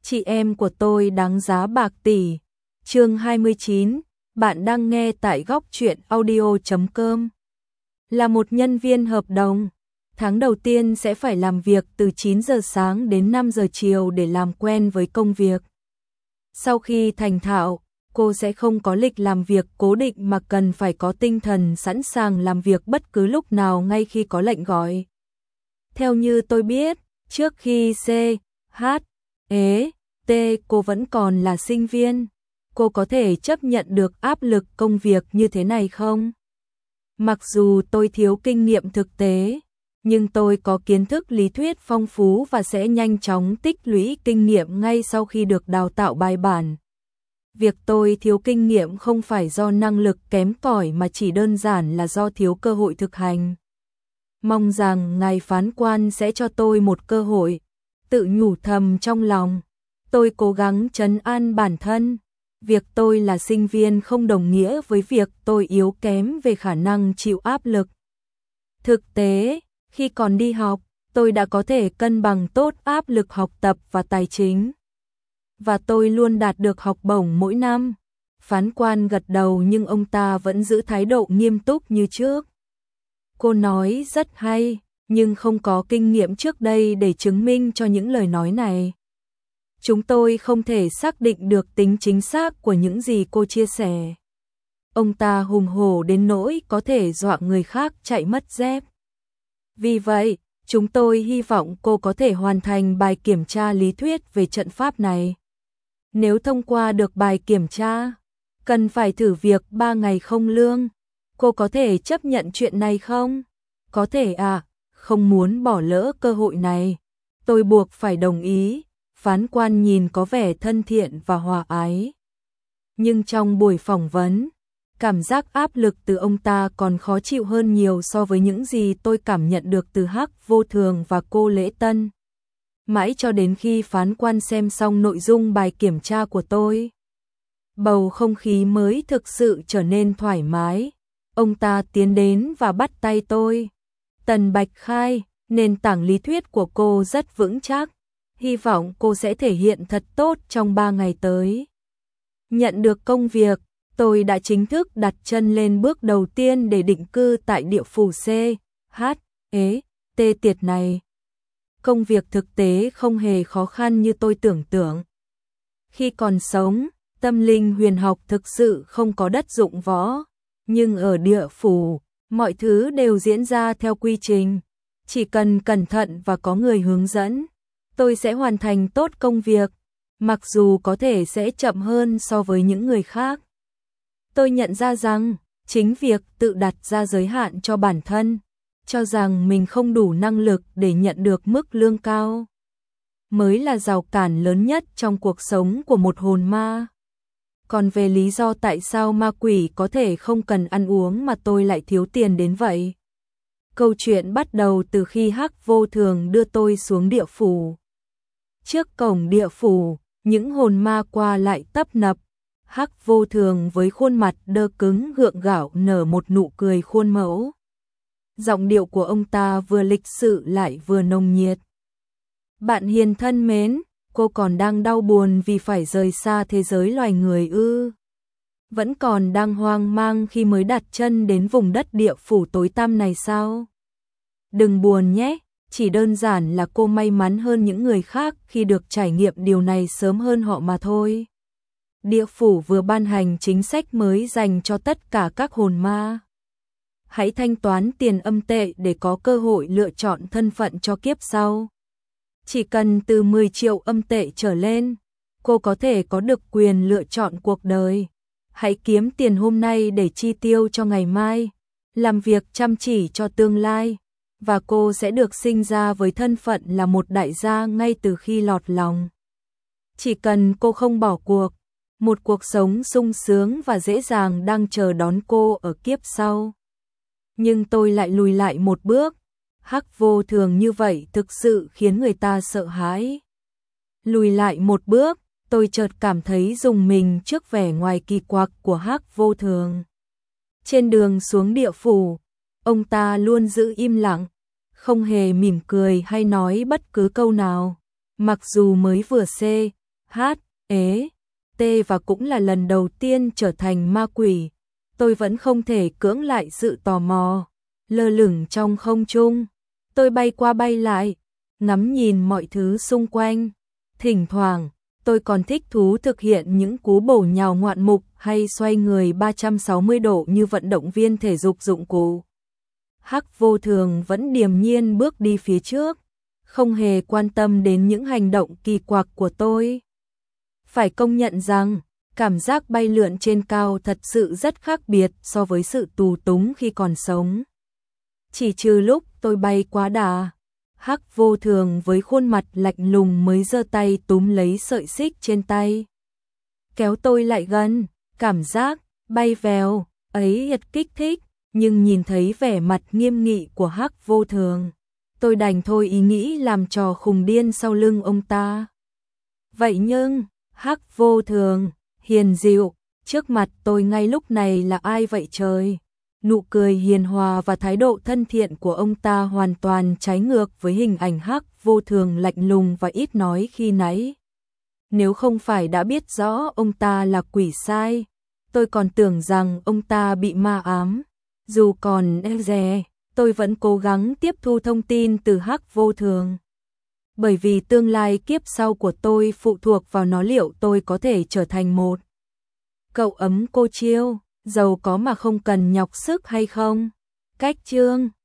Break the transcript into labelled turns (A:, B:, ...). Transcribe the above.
A: Chị em của tôi đáng giá bạc tỷ. Chương 29, bạn đang nghe tại góc truyện audio.com. Là một nhân viên hợp đồng, tháng đầu tiên sẽ phải làm việc từ 9 giờ sáng đến 5 giờ chiều để làm quen với công việc. Sau khi thành thạo, cô sẽ không có lịch làm việc cố định mà cần phải có tinh thần sẵn sàng làm việc bất cứ lúc nào ngay khi có lệnh gọi. Theo như tôi biết, trước khi cô vẫn còn là sinh viên. Cô có thể chấp nhận được áp lực công việc như thế này không? Mặc dù tôi thiếu kinh nghiệm thực tế, nhưng tôi có kiến thức lý thuyết phong phú và sẽ nhanh chóng tích lũy kinh nghiệm ngay sau khi được đào tạo bài bản. Việc tôi thiếu kinh nghiệm không phải do năng lực kém cỏi mà chỉ đơn giản là do thiếu cơ hội thực hành. Mong rằng ngài phán quan sẽ cho tôi một cơ hội. Tự nhủ thầm trong lòng, tôi cố gắng trấn an bản thân. Việc tôi là sinh viên không đồng nghĩa với việc tôi yếu kém về khả năng chịu áp lực. Thực tế, khi còn đi học, tôi đã có thể cân bằng tốt áp lực học tập và tài chính. Và tôi luôn đạt được học bổng mỗi năm. Phán quan gật đầu nhưng ông ta vẫn giữ thái độ nghiêm túc như trước. Cô nói rất hay, nhưng không có kinh nghiệm trước đây để chứng minh cho những lời nói này. Chúng tôi không thể xác định được tính chính xác của những gì cô chia sẻ. Ông ta hùng hổ đến nỗi có thể dọa người khác chạy mất dép. Vì vậy, chúng tôi hy vọng cô có thể hoàn thành bài kiểm tra lý thuyết về trận pháp này. Nếu thông qua được bài kiểm tra, cần phải thử việc 3 ngày không lương. Cô có thể chấp nhận chuyện này không? Có thể à, không muốn bỏ lỡ cơ hội này. Tôi buộc phải đồng ý. Phán quan nhìn có vẻ thân thiện và hòa ái. Nhưng trong buổi phỏng vấn, cảm giác áp lực từ ông ta còn khó chịu hơn nhiều so với những gì tôi cảm nhận được từ Hắc Vô Thường và cô Lễ Tân. Mãi cho đến khi phán quan xem xong nội dung bài kiểm tra của tôi, bầu không khí mới thực sự trở nên thoải mái. Ông ta tiến đến và bắt tay tôi. Tần Bạch Khai, nền tảng lý thuyết của cô rất vững chắc. Hy vọng cô sẽ thể hiện thật tốt trong 3 ngày tới. Nhận được công việc, tôi đã chính thức đặt chân lên bước đầu tiên để định cư tại địa phủ tiệt này. Công việc thực tế không hề khó khăn như tôi tưởng tượng. Khi còn sống, tâm linh huyền học thực sự không có đất dụng võ. Nhưng ở địa phủ, mọi thứ đều diễn ra theo quy trình. Chỉ cần cẩn thận và có người hướng dẫn, tôi sẽ hoàn thành tốt công việc, mặc dù có thể sẽ chậm hơn so với những người khác. Tôi nhận ra rằng, chính việc tự đặt ra giới hạn cho bản thân, cho rằng mình không đủ năng lực để nhận được mức lương cao, mới là rào cản lớn nhất trong cuộc sống của một hồn ma. Còn về lý do tại sao ma quỷ có thể không cần ăn uống mà tôi lại thiếu tiền đến vậy? Câu chuyện bắt đầu từ khi Hắc Vô Thường đưa tôi xuống địa phủ. Trước cổng địa phủ, những hồn ma qua lại tấp nập. Hắc Vô Thường với khuôn mặt đơ cứng gượng gạo nở một nụ cười khuôn mẫu. Giọng điệu của ông ta vừa lịch sự lại vừa nồng nhiệt. Bạn hiền thân mến, cô còn đang đau buồn vì phải rời xa thế giới loài người ư? Vẫn còn đang hoang mang khi mới đặt chân đến vùng đất địa phủ tối tăm này sao? Đừng buồn nhé, chỉ đơn giản là cô may mắn hơn những người khác khi được trải nghiệm điều này sớm hơn họ mà thôi. Địa phủ vừa ban hành chính sách mới dành cho tất cả các hồn ma. Hãy thanh toán tiền âm tệ để có cơ hội lựa chọn thân phận cho kiếp sau. Chỉ cần từ 10 triệu âm tệ trở lên, cô có thể có được quyền lựa chọn cuộc đời. Hãy kiếm tiền hôm nay để chi tiêu cho ngày mai, làm việc chăm chỉ cho tương lai, và cô sẽ được sinh ra với thân phận là một đại gia ngay từ khi lọt lòng. Chỉ cần cô không bỏ cuộc, một cuộc sống sung sướng và dễ dàng đang chờ đón cô ở kiếp sau. Nhưng tôi lại lùi lại một bước. Hắc Vô Thường như vậy thực sự khiến người ta sợ hãi. Lùi lại một bước, tôi chợt cảm thấy rùng mình trước vẻ ngoài kỳ quặc của Hắc Vô Thường. Trên đường xuống địa phủ, ông ta luôn giữ im lặng, không hề mỉm cười hay nói bất cứ câu nào. Mặc dù mới vừa T và cũng là lần đầu tiên trở thành ma quỷ. Tôi vẫn không thể cưỡng lại sự tò mò, lơ lửng trong không trung. Tôi bay qua bay lại, ngắm nhìn mọi thứ xung quanh. Thỉnh thoảng, tôi còn thích thú thực hiện những cú bổ nhào ngoạn mục hay xoay người 360 độ như vận động viên thể dục dụng cụ. Hắc Vô Thường vẫn điềm nhiên bước đi phía trước, không hề quan tâm đến những hành động kỳ quặc của tôi. Phải công nhận rằng, cảm giác bay lượn trên cao thật sự rất khác biệt so với sự tù túng khi còn sống. Chỉ trừ lúc tôi bay quá đà, Hắc Vô Thường với khuôn mặt lạnh lùng mới giơ tay túm lấy sợi xích trên tay, kéo tôi lại gần. Cảm giác bay vèo ấy thật kích thích, nhưng nhìn thấy vẻ mặt nghiêm nghị của Hắc Vô Thường, tôi đành thôi ý nghĩ làm trò khùng điên sau lưng ông ta. Vậy nhưng, Hắc Vô Thường, hiền dịu, trước mặt tôi ngay lúc này là ai vậy trời? Nụ cười hiền hòa và thái độ thân thiện của ông ta hoàn toàn trái ngược với hình ảnh Hắc Vô Thường lạnh lùng và ít nói khi nãy. Nếu không phải đã biết rõ ông ta là quỷ sai, tôi còn tưởng rằng ông ta bị ma ám. Dù còn e dè, tôi vẫn cố gắng tiếp thu thông tin từ Hắc Vô Thường. Bởi vì tương lai kiếp sau của tôi phụ thuộc vào nó liệu tôi có thể trở thành một cậu ấm cô chiêu, giàu có mà không cần nhọc sức hay không. Cách chương